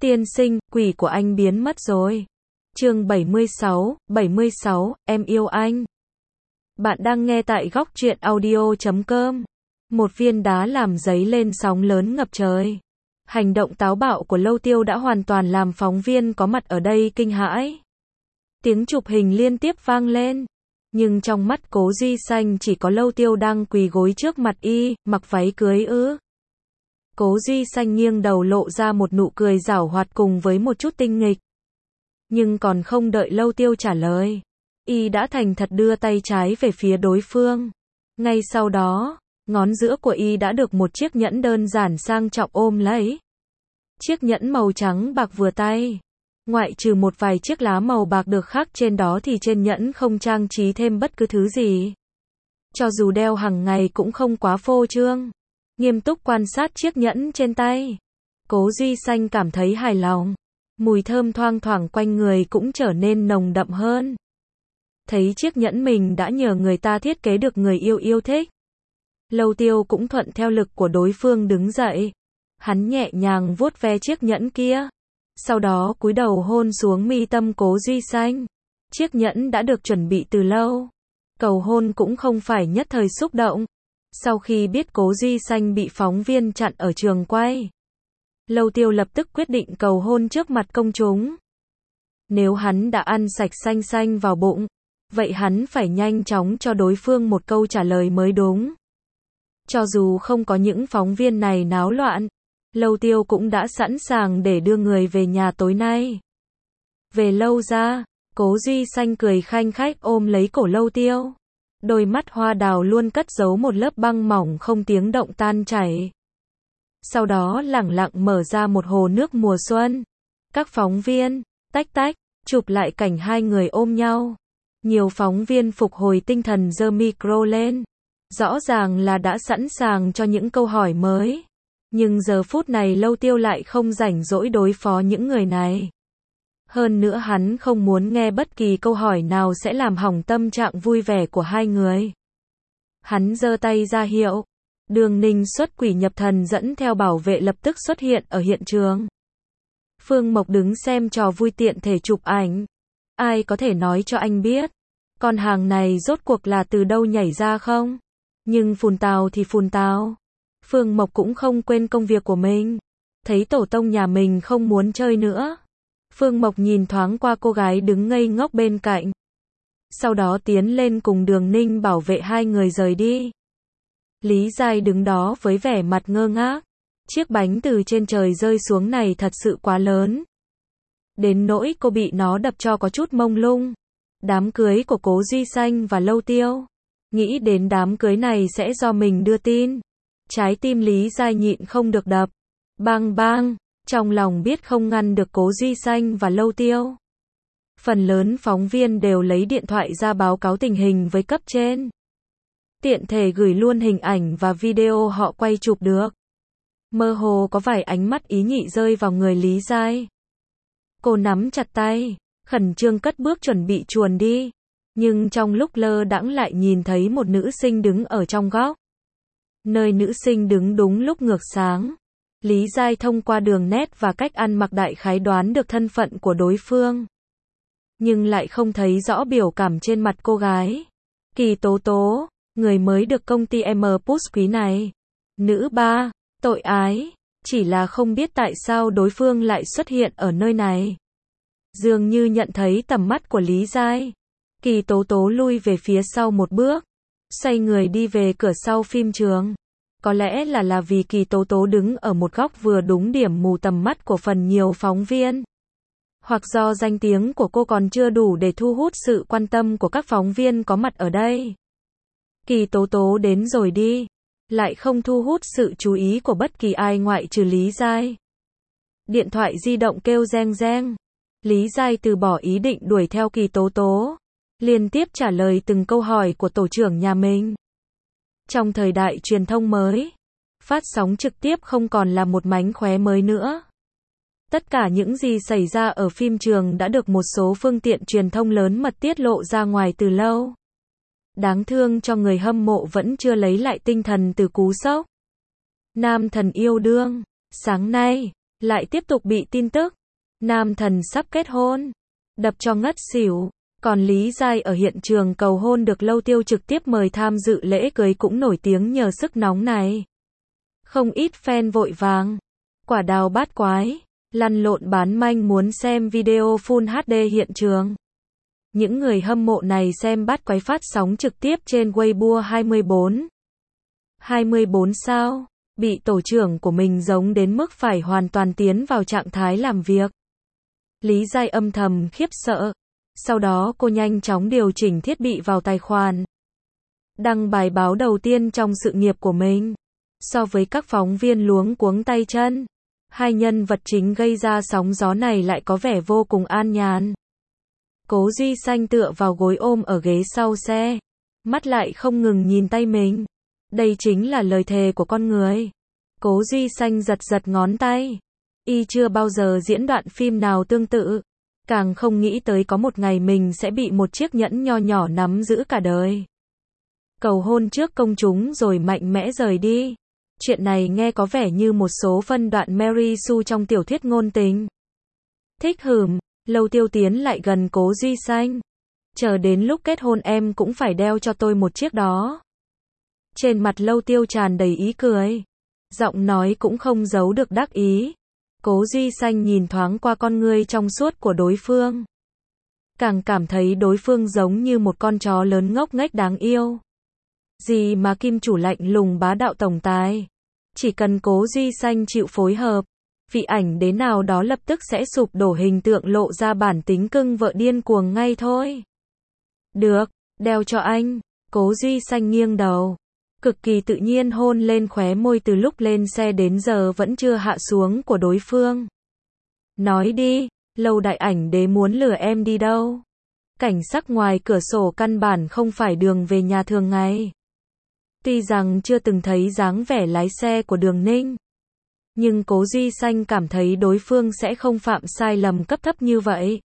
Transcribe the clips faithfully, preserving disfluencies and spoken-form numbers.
Tiên sinh, quỷ của anh biến mất rồi. Chương bảy mươi sáu, bảy mươi sáu, em yêu anh. Bạn đang nghe tại góc truyện audio chấm com. Một viên đá làm dấy lên sóng lớn ngập trời. Hành động táo bạo của Lâu Tiêu đã hoàn toàn làm phóng viên có mặt ở đây kinh hãi. Tiếng chụp hình liên tiếp vang lên. Nhưng trong mắt Cố Duy Xanh chỉ có Lâu Tiêu đang quỳ gối trước mặt y, mặc váy cưới ư. Cố Duy Xanh nghiêng đầu lộ ra một nụ cười giảo hoạt cùng với một chút tinh nghịch. Nhưng còn không đợi Lâu Tiêu trả lời, y đã thành thật đưa tay trái về phía đối phương. Ngay sau đó, ngón giữa của y đã được một chiếc nhẫn đơn giản sang trọng ôm lấy. Chiếc nhẫn màu trắng bạc vừa tay. Ngoại trừ một vài chiếc lá màu bạc được khắc trên đó thì trên nhẫn không trang trí thêm bất cứ thứ gì. Cho dù đeo hàng ngày cũng không quá phô trương. Nghiêm túc quan sát chiếc nhẫn trên tay, Cố Duy Xanh cảm thấy hài lòng. Mùi thơm thoang thoảng quanh người cũng trở nên nồng đậm hơn. Thấy chiếc nhẫn mình đã nhờ người ta thiết kế được người yêu yêu thích. Lâu Tiêu cũng thuận theo lực của đối phương đứng dậy. Hắn nhẹ nhàng vuốt ve chiếc nhẫn kia. Sau đó cúi đầu hôn xuống mi tâm Cố Duy Xanh. Chiếc nhẫn đã được chuẩn bị từ lâu. Cầu hôn cũng không phải nhất thời xúc động. Sau khi biết Cố Duy Xanh bị phóng viên chặn ở trường quay, Lâu Tiêu lập tức quyết định cầu hôn trước mặt công chúng. Nếu hắn đã ăn sạch xanh xanh vào bụng, vậy hắn phải nhanh chóng cho đối phương một câu trả lời mới đúng. Cho dù không có những phóng viên này náo loạn, Lâu Tiêu cũng đã sẵn sàng để đưa người về nhà tối nay. Về Lâu ra, Cố Duy Xanh cười khanh khách ôm lấy cổ Lâu Tiêu. Đôi mắt hoa đào luôn cất giấu một lớp băng mỏng không tiếng động tan chảy. Sau đó lẳng lặng mở ra một hồ nước mùa xuân. Các phóng viên, tách tách, chụp lại cảnh hai người ôm nhau. Nhiều phóng viên phục hồi tinh thần giơ micro lên. Rõ ràng là đã sẵn sàng cho những câu hỏi mới. Nhưng giờ phút này Lâu Tiêu lại không rảnh rỗi đối phó những người này. Hơn nữa hắn không muốn nghe bất kỳ câu hỏi nào sẽ làm hỏng tâm trạng vui vẻ của hai người. Hắn giơ tay ra hiệu. Đường Ninh xuất quỷ nhập thần dẫn theo bảo vệ lập tức xuất hiện ở hiện trường. Phương Mộc đứng xem trò vui tiện thể chụp ảnh. Ai có thể nói cho anh biết, con hàng này rốt cuộc là từ đâu nhảy ra không? Nhưng phùn tào thì phùn tào. Phương Mộc cũng không quên công việc của mình. Thấy tổ tông nhà mình không muốn chơi nữa. Phương Mộc nhìn thoáng qua cô gái đứng ngây ngốc bên cạnh. Sau đó tiến lên cùng Đường Ninh bảo vệ hai người rời đi. Lý Giai đứng đó với vẻ mặt ngơ ngác. Chiếc bánh từ trên trời rơi xuống này thật sự quá lớn. Đến nỗi cô bị nó đập cho có chút mông lung. Đám cưới của Cố Duy Xanh và Lâu Tiêu. Nghĩ đến đám cưới này sẽ do mình đưa tin. Trái tim Lý Giai nhịn không được đập. Bang bang. Trong lòng biết không ngăn được Cố Duy Xanh và Lâu Tiêu. Phần lớn phóng viên đều lấy điện thoại ra báo cáo tình hình với cấp trên. Tiện thể gửi luôn hình ảnh và video họ quay chụp được. Mơ hồ có vài ánh mắt ý nhị rơi vào người Lý Giai. Cô nắm chặt tay, khẩn trương cất bước chuẩn bị chuồn đi. Nhưng trong lúc lơ đãng lại nhìn thấy một nữ sinh đứng ở trong góc. Nơi nữ sinh đứng đúng lúc ngược sáng. Lý Giai thông qua đường nét và cách ăn mặc đại khái đoán được thân phận của đối phương. Nhưng lại không thấy rõ biểu cảm trên mặt cô gái. Kỳ Tố Tố, người mới được công ty em Push quý này. Nữ ba, tội ái, chỉ là không biết tại sao đối phương lại xuất hiện ở nơi này. Dường như nhận thấy tầm mắt của Lý Giai. Kỳ Tố Tố lui về phía sau một bước. Xoay người đi về cửa sau phim trường. Có lẽ là là vì Kỳ Tố Tố đứng ở một góc vừa đúng điểm mù tầm mắt của phần nhiều phóng viên. Hoặc do danh tiếng của cô còn chưa đủ để thu hút sự quan tâm của các phóng viên có mặt ở đây. Kỳ Tố Tố đến rồi đi. Lại không thu hút sự chú ý của bất kỳ ai ngoại trừ Lý Giai. Điện thoại di động kêu reng reng. Lý Giai từ bỏ ý định đuổi theo Kỳ Tố Tố. Liên tiếp trả lời từng câu hỏi của tổ trưởng nhà mình. Trong thời đại truyền thông mới, phát sóng trực tiếp không còn là một mánh khóe mới nữa. Tất cả những gì xảy ra ở phim trường đã được một số phương tiện truyền thông lớn mật tiết lộ ra ngoài từ lâu. Đáng thương cho người hâm mộ vẫn chưa lấy lại tinh thần từ cú sốc. Nam thần yêu đương. Sáng nay, lại tiếp tục bị tin tức nam thần sắp kết hôn đập cho ngất xỉu. Còn Lý Giai ở hiện trường cầu hôn được Lâu Tiêu trực tiếp mời tham dự lễ cưới cũng nổi tiếng nhờ sức nóng này. Không ít fan vội vàng, quả đào bát quái, lăn lộn bán manh muốn xem video Full hát đê hiện trường. Những người hâm mộ này xem bát quái phát sóng trực tiếp trên Weibo hai mươi bốn. hai mươi bốn sao, bị tổ trưởng của mình giống đến mức phải hoàn toàn tiến vào trạng thái làm việc. Lý Giai âm thầm khiếp sợ. Sau đó cô nhanh chóng điều chỉnh thiết bị vào tài khoản. Đăng bài báo đầu tiên trong sự nghiệp của mình. So với các phóng viên luống cuống tay chân, hai nhân vật chính gây ra sóng gió này lại có vẻ vô cùng an nhàn. Cố Duy Xanh tựa vào gối ôm ở ghế sau xe, mắt lại không ngừng nhìn tay mình. Đây chính là lời thề của con người. Cố Duy Xanh giật giật ngón tay. Y chưa bao giờ diễn đoạn phim nào tương tự. Càng không nghĩ tới có một ngày mình sẽ bị một chiếc nhẫn nho nhỏ nắm giữ cả đời. Cầu hôn trước công chúng rồi mạnh mẽ rời đi. Chuyện này nghe có vẻ như một số phân đoạn Mary Sue trong tiểu thuyết ngôn tình. Thích hửm, Lâu Tiêu tiến lại gần Cố Duy Xanh. Chờ đến lúc kết hôn em cũng phải đeo cho tôi một chiếc đó. Trên mặt Lâu Tiêu tràn đầy ý cười. Giọng nói cũng không giấu được đắc ý. Cố Duy Xanh nhìn thoáng qua con ngươi trong suốt của đối phương. Càng cảm thấy đối phương giống như một con chó lớn ngốc nghếch đáng yêu. Gì mà kim chủ lạnh lùng bá đạo tổng tài. Chỉ cần Cố Duy Xanh chịu phối hợp, vị ảnh đế nào đó lập tức sẽ sụp đổ hình tượng lộ ra bản tính cưng vợ điên cuồng ngay thôi. Được, đeo cho anh. Cố Duy Xanh nghiêng đầu. Cực kỳ tự nhiên hôn lên khóe môi từ lúc lên xe đến giờ vẫn chưa hạ xuống của đối phương. Nói đi, Lâu đại ảnh đế muốn lừa em đi đâu? Cảnh sắc ngoài cửa sổ căn bản không phải đường về nhà thường ngày. Tuy rằng chưa từng thấy dáng vẻ lái xe của Đường Ninh, nhưng Cố Duy Xanh cảm thấy đối phương sẽ không phạm sai lầm cấp thấp như vậy.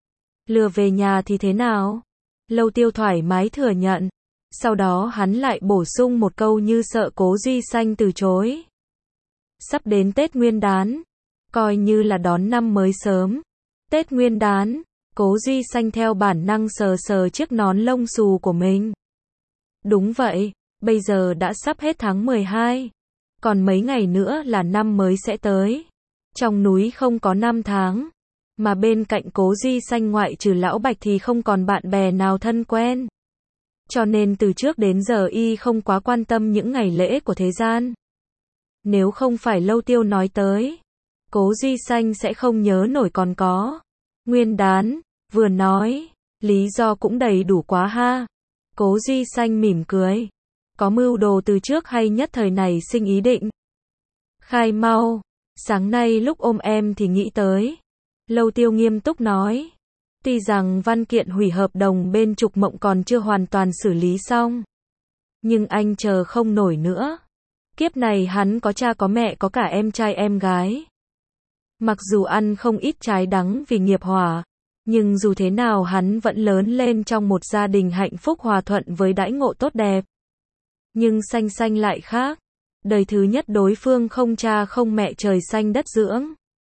Lừa về nhà thì thế nào? Lâu Tiêu thoải mái thừa nhận. Sau đó hắn lại bổ sung một câu như sợ Cố Duy Xanh từ chối. Sắp đến Tết Nguyên đán, coi như là đón năm mới sớm. Tết Nguyên đán, Cố Duy Xanh theo bản năng sờ sờ chiếc nón lông xù của mình. Đúng vậy, bây giờ đã sắp hết tháng mười hai. Còn mấy ngày nữa là năm mới sẽ tới. Trong núi không có năm tháng. Mà bên cạnh Cố Duy Xanh ngoại trừ Lão Bạch thì không còn bạn bè nào thân quen. Cho nên từ trước đến giờ y không quá quan tâm những ngày lễ của thế gian. Nếu không phải Lâu Tiêu nói tới, Cố Duy Xanh sẽ không nhớ nổi còn có. Nguyên đán, vừa nói, lý do cũng đầy đủ quá ha. Cố Duy Xanh mỉm cười. Có mưu đồ từ trước hay nhất thời này sinh ý định? Khai mau, sáng nay lúc ôm em thì nghĩ tới. Lâu Tiêu nghiêm túc nói. Tuy rằng văn kiện hủy hợp đồng bên Trục Mộng còn chưa hoàn toàn xử lý xong, nhưng anh chờ không nổi nữa. Kiếp này hắn có cha có mẹ có cả em trai em gái. Mặc dù ăn không ít trái đắng vì nghiệp hỏa, nhưng dù thế nào hắn vẫn lớn lên trong một gia đình hạnh phúc hòa thuận với đãi ngộ tốt đẹp. Nhưng Xanh Xanh lại khác. Đời thứ nhất đối phương không cha không mẹ trời xanh đất dưỡng.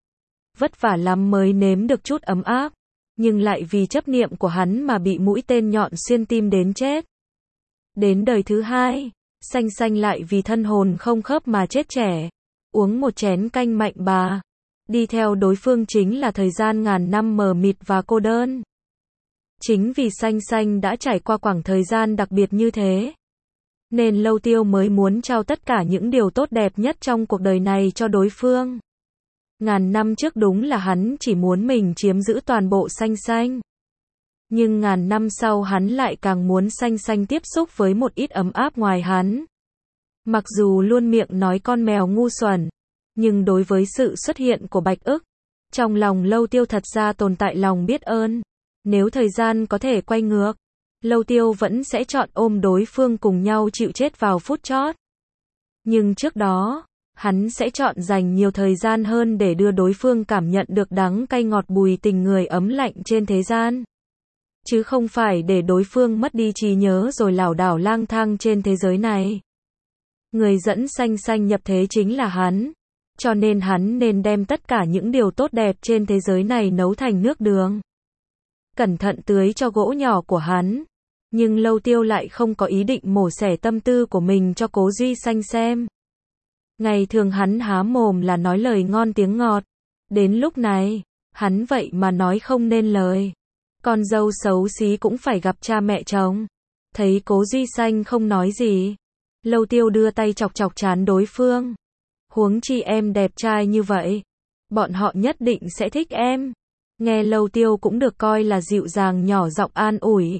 Vất vả lắm mới nếm được chút ấm áp. Nhưng lại vì chấp niệm của hắn mà bị mũi tên nhọn xuyên tim đến chết. Đến đời thứ hai, Xanh Xanh lại vì thân hồn không khớp mà chết trẻ. Uống một chén canh mạnh bà. Đi theo đối phương chính là thời gian ngàn năm mờ mịt và cô đơn. Chính vì Xanh Xanh đã trải qua khoảng thời gian đặc biệt như thế, nên Lâu Tiêu mới muốn trao tất cả những điều tốt đẹp nhất trong cuộc đời này cho đối phương. Ngàn năm trước đúng là hắn chỉ muốn mình chiếm giữ toàn bộ Xanh Xanh. Nhưng ngàn năm sau hắn lại càng muốn Xanh Xanh tiếp xúc với một ít ấm áp ngoài hắn. Mặc dù luôn miệng nói con mèo ngu xuẩn, nhưng đối với sự xuất hiện của Bạch Ức, trong lòng Lâu Tiêu thật ra tồn tại lòng biết ơn. Nếu thời gian có thể quay ngược, Lâu Tiêu vẫn sẽ chọn ôm đối phương cùng nhau chịu chết vào phút chót. Nhưng trước đó, hắn sẽ chọn dành nhiều thời gian hơn để đưa đối phương cảm nhận được đắng cay ngọt bùi tình người ấm lạnh trên thế gian. Chứ không phải để đối phương mất đi trí nhớ rồi lảo đảo lang thang trên thế giới này. Người dẫn Xanh Xanh nhập thế chính là hắn. Cho nên hắn nên đem tất cả những điều tốt đẹp trên thế giới này nấu thành nước đường. Cẩn thận tưới cho gỗ nhỏ của hắn. Nhưng Lâu Tiêu lại không có ý định mổ xẻ tâm tư của mình cho Cố Duy Xanh xem. Ngày thường hắn há mồm là nói lời ngon tiếng ngọt. Đến lúc này, hắn vậy mà nói không nên lời. Con dâu xấu xí cũng phải gặp cha mẹ chồng. Thấy Cố Duy Xanh không nói gì, Lâu Tiêu đưa tay chọc chọc trán đối phương. Huống chi em đẹp trai như vậy, bọn họ nhất định sẽ thích em. Nghe Lâu Tiêu cũng được coi là dịu dàng nhỏ giọng an ủi.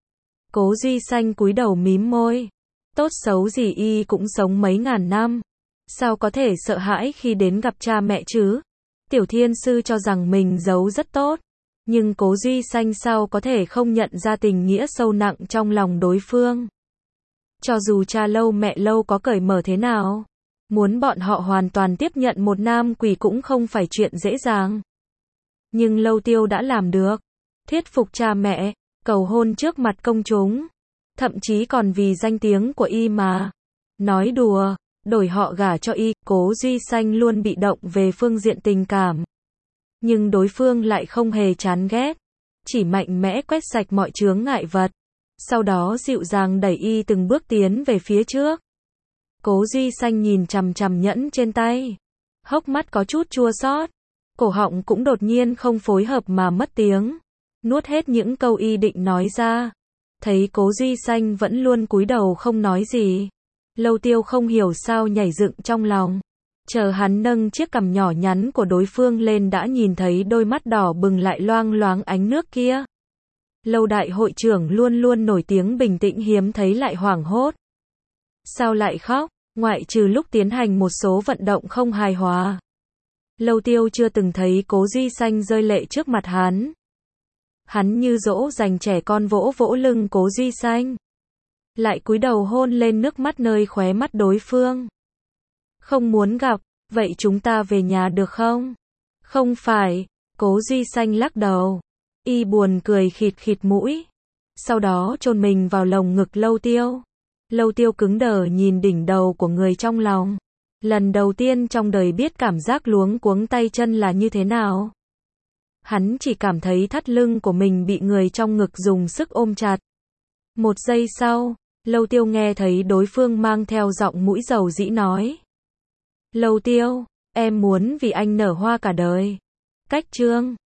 Cố Duy Xanh cúi đầu mím môi. Tốt xấu gì y cũng sống mấy ngàn năm. Sao có thể sợ hãi khi đến gặp cha mẹ chứ? Tiểu Thiên Sư cho rằng mình giấu rất tốt. Nhưng Cố Duy Xanh sao có thể không nhận ra tình nghĩa sâu nặng trong lòng đối phương. Cho dù cha Lâu mẹ Lâu có cởi mở thế nào, muốn bọn họ hoàn toàn tiếp nhận một nam quỷ cũng không phải chuyện dễ dàng. Nhưng Lâu Tiêu đã làm được. Thuyết phục cha mẹ, cầu hôn trước mặt công chúng. Thậm chí còn vì danh tiếng của y mà. Nói đùa, đổi họ gả cho y, Cố Duy Xanh luôn bị động về phương diện tình cảm. Nhưng đối phương lại không hề chán ghét. Chỉ mạnh mẽ quét sạch mọi chướng ngại vật. Sau đó dịu dàng đẩy y từng bước tiến về phía trước. Cố Duy Xanh nhìn chằm chằm nhẫn trên tay. Hốc mắt có chút chua xót. Cổ họng cũng đột nhiên không phối hợp mà mất tiếng. Nuốt hết những câu y định nói ra. Thấy Cố Duy Xanh vẫn luôn cúi đầu không nói gì. Lâu Tiêu không hiểu sao nhảy dựng trong lòng. Chờ hắn nâng chiếc cằm nhỏ nhắn của đối phương lên đã nhìn thấy đôi mắt đỏ bừng lại loang loáng ánh nước kia. Lâu đại hội trưởng luôn luôn nổi tiếng bình tĩnh hiếm thấy lại hoảng hốt. Sao lại khóc? Ngoại trừ lúc tiến hành một số vận động không hài hòa. Lâu Tiêu chưa từng thấy Cố Duy Xanh rơi lệ trước mặt hắn. Hắn như dỗ dành trẻ con vỗ vỗ lưng Cố Duy Xanh. Lại cúi đầu hôn lên nước mắt nơi khóe mắt đối phương. Không muốn gặp, vậy chúng ta về nhà được không? Không phải, Cố Duy Xanh lắc đầu. Y buồn cười khịt khịt mũi. Sau đó chôn mình vào lồng ngực Lâu Tiêu. Lâu Tiêu cứng đờ nhìn đỉnh đầu của người trong lòng. Lần đầu tiên trong đời biết cảm giác luống cuống tay chân là như thế nào. Hắn chỉ cảm thấy thắt lưng của mình bị người trong ngực dùng sức ôm chặt. Một giây sau, Lâu Tiêu nghe thấy đối phương mang theo giọng mũi dầu dĩ nói. Lâu Tiêu, em muốn vì anh nở hoa cả đời. Cách chương